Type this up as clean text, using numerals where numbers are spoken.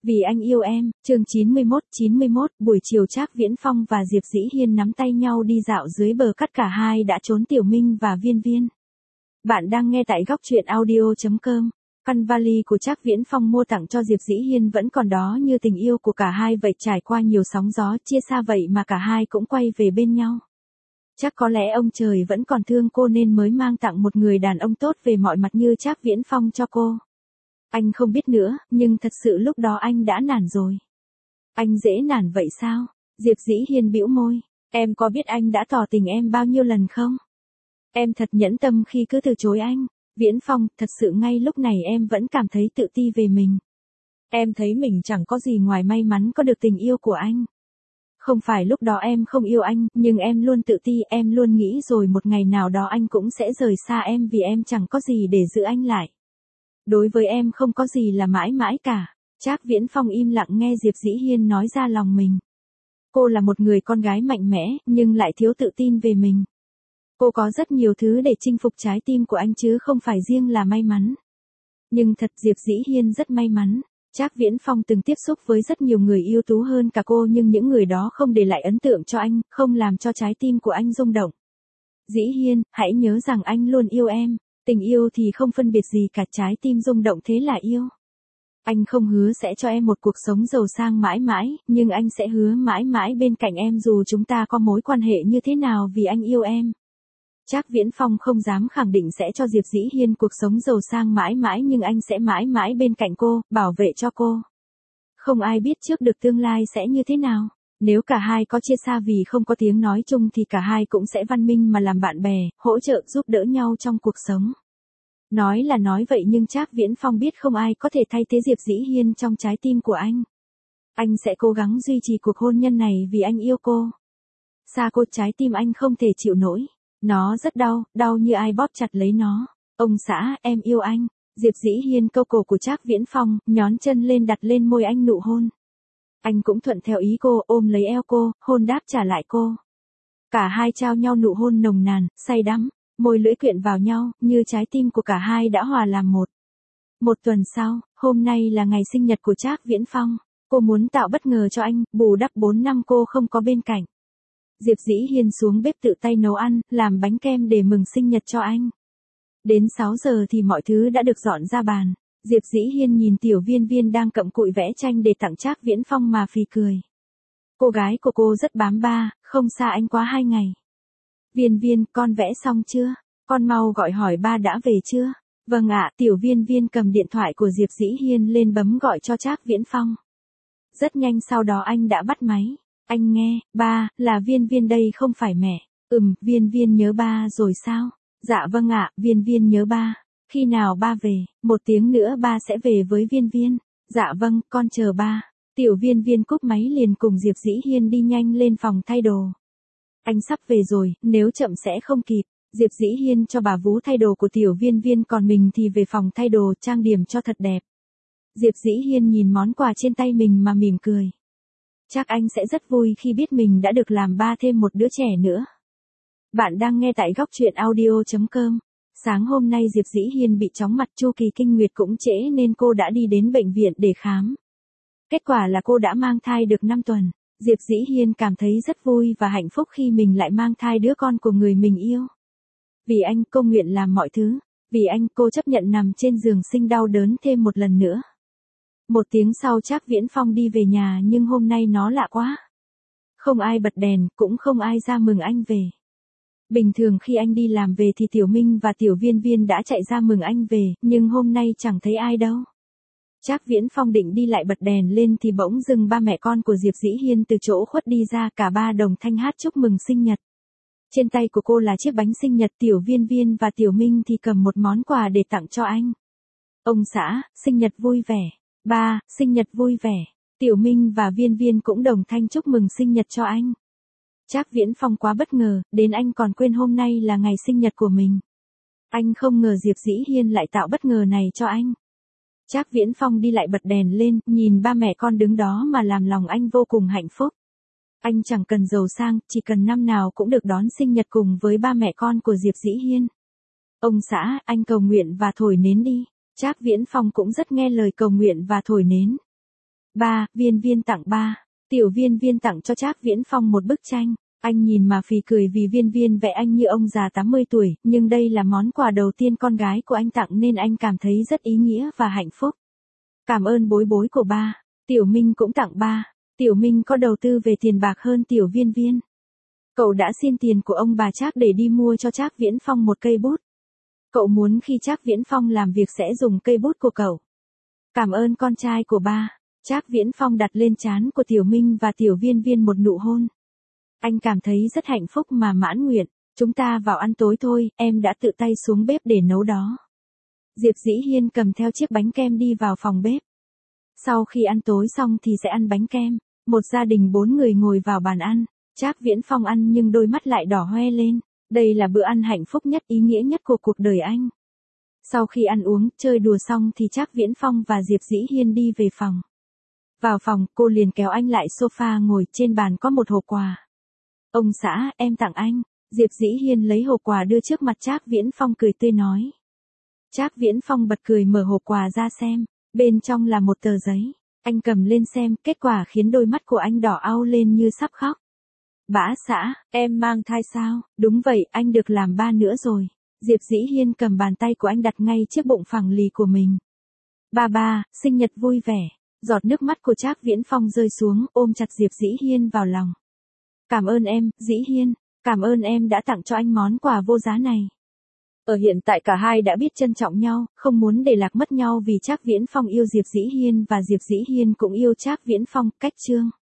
Vì anh yêu em, chương 91, buổi chiều Trác Viễn Phong và Diệp Dĩ Hiên nắm tay nhau đi dạo dưới bờ cát, cả hai đã trốn Tiểu Minh và Viên Viên. Bạn đang nghe tại góc truyện audio.com. Căn vali của Trác Viễn Phong mua tặng cho Diệp Dĩ Hiên vẫn còn đó như tình yêu của cả hai vậy, trải qua nhiều sóng gió chia xa vậy mà cả hai cũng quay về bên nhau. Chắc có lẽ ông trời vẫn còn thương cô nên mới mang tặng một người đàn ông tốt về mọi mặt như Trác Viễn Phong cho cô. Anh không biết nữa, nhưng thật sự lúc đó anh đã nản rồi. Anh dễ nản vậy sao? Diệp Dĩ Hiên bĩu môi. Em có biết anh đã tỏ tình em bao nhiêu lần không? Em thật nhẫn tâm khi cứ từ chối anh. Viễn Phong, thật sự ngay lúc này em vẫn cảm thấy tự ti về mình. Em thấy mình chẳng có gì ngoài may mắn có được tình yêu của anh. Không phải lúc đó em không yêu anh, nhưng em luôn tự ti, em luôn nghĩ rồi một ngày nào đó anh cũng sẽ rời xa em vì em chẳng có gì để giữ anh lại. Đối với em không có gì là mãi mãi cả. Trác Viễn Phong im lặng nghe Diệp Dĩ Hiên nói ra lòng mình. Cô là một người con gái mạnh mẽ, nhưng lại thiếu tự tin về mình. Cô có rất nhiều thứ để chinh phục trái tim của anh chứ không phải riêng là may mắn. Nhưng thật Diệp Dĩ Hiên rất may mắn. Trác Viễn Phong từng tiếp xúc với rất nhiều người ưu tú hơn cả cô, nhưng những người đó không để lại ấn tượng cho anh, không làm cho trái tim của anh rung động. Dĩ Hiên, hãy nhớ rằng anh luôn yêu em. Tình yêu thì không phân biệt gì cả, trái tim rung động thế là yêu. Anh không hứa sẽ cho em một cuộc sống giàu sang mãi mãi, nhưng anh sẽ hứa mãi mãi bên cạnh em dù chúng ta có mối quan hệ như thế nào vì anh yêu em. Trác Viễn Phong không dám khẳng định sẽ cho Diệp Dĩ Hiên cuộc sống giàu sang mãi mãi, nhưng anh sẽ mãi mãi bên cạnh cô, bảo vệ cho cô. Không ai biết trước được tương lai sẽ như thế nào. Nếu cả hai có chia xa vì không có tiếng nói chung thì cả hai cũng sẽ văn minh mà làm bạn bè, hỗ trợ giúp đỡ nhau trong cuộc sống. Nói là nói vậy nhưng Trác Viễn Phong biết không ai có thể thay thế Diệp Dĩ Hiên trong trái tim của anh. Anh sẽ cố gắng duy trì cuộc hôn nhân này vì anh yêu cô. Xa cô trái tim anh không thể chịu nổi. Nó rất đau, đau như ai bóp chặt lấy nó. Ông xã, em yêu anh. Diệp Dĩ Hiên câu cổ của Trác Viễn Phong, nhón chân lên đặt lên môi anh nụ hôn. Anh cũng thuận theo ý cô, ôm lấy eo cô, hôn đáp trả lại cô. Cả hai trao nhau nụ hôn nồng nàn, say đắm, môi lưỡi quyện vào nhau, như trái tim của cả hai đã hòa làm một. Một tuần sau, hôm nay là ngày sinh nhật của Trác Viễn Phong. Cô muốn tạo bất ngờ cho anh, bù đắp 4 năm cô không có bên cạnh. Diệp Dĩ Hiên xuống bếp tự tay nấu ăn, làm bánh kem để mừng sinh nhật cho anh. Đến 6 giờ thì mọi thứ đã được dọn ra bàn. Diệp Dĩ Hiên nhìn Tiểu Viên Viên đang cặm cụi vẽ tranh để tặng Trác Viễn Phong mà phì cười. Cô gái của cô rất bám ba, không xa anh quá 2 ngày. Viên Viên, con vẽ xong chưa? Con mau gọi hỏi ba đã về chưa? Vâng ạ, Tiểu Viên Viên cầm điện thoại của Diệp Dĩ Hiên lên bấm gọi cho Trác Viễn Phong. Rất nhanh sau đó anh đã bắt máy. Anh nghe, ba, là Viên Viên đây không phải mẹ. Viên Viên nhớ ba rồi sao? Dạ vâng ạ, Viên Viên nhớ ba. Khi nào ba về? 1 tiếng nữa ba sẽ về với Viên Viên. Dạ vâng, con chờ ba. Tiểu Viên Viên cúp máy liền cùng Diệp Dĩ Hiên đi nhanh lên phòng thay đồ. Anh sắp về rồi, nếu chậm sẽ không kịp. Diệp Dĩ Hiên cho bà vú thay đồ của Tiểu Viên Viên, còn mình thì về phòng thay đồ trang điểm cho thật đẹp. Diệp Dĩ Hiên nhìn món quà trên tay mình mà mỉm cười. Chắc anh sẽ rất vui khi biết mình đã được làm ba thêm một đứa trẻ nữa. Bạn đang nghe tại góc truyện audio.com. Sáng hôm nay Diệp Dĩ Hiên bị chóng mặt, chu kỳ kinh nguyệt cũng trễ nên cô đã đi đến bệnh viện để khám. Kết quả là cô đã mang thai được 5 tuần. Diệp Dĩ Hiên cảm thấy rất vui và hạnh phúc khi mình lại mang thai đứa con của người mình yêu. Vì anh, cô nguyện làm mọi thứ. Vì anh, cô chấp nhận nằm trên giường sinh đau đớn thêm một lần nữa. 1 tiếng sau Trác Viễn Phong đi về nhà, nhưng hôm nay nó lạ quá. Không ai bật đèn, cũng không ai ra mừng anh về. Bình thường khi anh đi làm về thì Tiểu Minh và Tiểu Viên Viên đã chạy ra mừng anh về, nhưng hôm nay chẳng thấy ai đâu. Trác Viễn Phong định đi lại bật đèn lên thì bỗng dưng ba mẹ con của Diệp Dĩ Hiên từ chỗ khuất đi ra, cả ba đồng thanh hát chúc mừng sinh nhật. Trên tay của cô là chiếc bánh sinh nhật, Tiểu Viên Viên và Tiểu Minh thì cầm một món quà để tặng cho anh. Ông xã, sinh nhật vui vẻ. Ba, sinh nhật vui vẻ. Tiểu Minh và Viên Viên cũng đồng thanh chúc mừng sinh nhật cho anh. Trác Viễn Phong quá bất ngờ, đến anh còn quên hôm nay là ngày sinh nhật của mình. Anh không ngờ Diệp Dĩ Hiên lại tạo bất ngờ này cho anh. Trác Viễn Phong đi lại bật đèn lên, nhìn ba mẹ con đứng đó mà làm lòng anh vô cùng hạnh phúc. Anh chẳng cần giàu sang, chỉ cần năm nào cũng được đón sinh nhật cùng với ba mẹ con của Diệp Dĩ Hiên. Ông xã, anh cầu nguyện và thổi nến đi. Trác Viễn Phong cũng rất nghe lời cầu nguyện và thổi nến. 3. Viên Viên tặng 3. Tiểu Viên Viên tặng cho Trác Viễn Phong một bức tranh. Anh nhìn mà phì cười vì Viên Viên vẽ anh như ông già 80 tuổi, nhưng đây là món quà đầu tiên con gái của anh tặng nên anh cảm thấy rất ý nghĩa và hạnh phúc. Cảm ơn bối bối của ba. Tiểu Minh cũng tặng ba. Tiểu Minh có đầu tư về tiền bạc hơn Tiểu Viên Viên. Cậu đã xin tiền của ông bà Trác để đi mua cho Trác Viễn Phong một cây bút. Cậu muốn khi Trác Viễn Phong làm việc sẽ dùng cây bút của cậu. Cảm ơn con trai của ba. Trác Viễn Phong đặt lên trán của Tiểu Minh và Tiểu Viên Viên một nụ hôn. Anh cảm thấy rất hạnh phúc mà mãn nguyện. Chúng ta vào ăn tối thôi, em đã tự tay xuống bếp để nấu đó. Diệp Dĩ Hiên cầm theo chiếc bánh kem đi vào phòng bếp. Sau khi ăn tối xong thì sẽ ăn bánh kem. Một gia đình 4 người ngồi vào bàn ăn. Trác Viễn Phong ăn nhưng đôi mắt lại đỏ hoe lên. Đây là bữa ăn hạnh phúc nhất, ý nghĩa nhất của cuộc đời anh. Sau khi ăn uống, chơi đùa xong thì Trác Viễn Phong và Diệp Dĩ Hiên đi về phòng. Vào phòng, cô liền kéo anh lại sofa ngồi, trên bàn có một hộp quà. Ông xã, em tặng anh. Diệp Dĩ Hiên lấy hộp quà đưa trước mặt Trác Viễn Phong cười tươi nói. Trác Viễn Phong bật cười mở hộp quà ra xem. Bên trong là một tờ giấy. Anh cầm lên xem, kết quả khiến đôi mắt của anh đỏ au lên như sắp khóc. Bã xã, em mang thai sao? Đúng vậy, anh được làm ba nữa rồi. Diệp Dĩ Hiên cầm bàn tay của anh đặt ngay trước bụng phẳng lì của mình. Ba, sinh nhật vui vẻ. Giọt nước mắt của Trác Viễn Phong rơi xuống, ôm chặt Diệp Dĩ Hiên vào lòng. Cảm ơn em, Dĩ Hiên. Cảm ơn em đã tặng cho anh món quà vô giá này. Ở hiện tại cả hai đã biết trân trọng nhau, không muốn để lạc mất nhau vì Trác Viễn Phong yêu Diệp Dĩ Hiên và Diệp Dĩ Hiên cũng yêu Trác Viễn Phong. Cách chương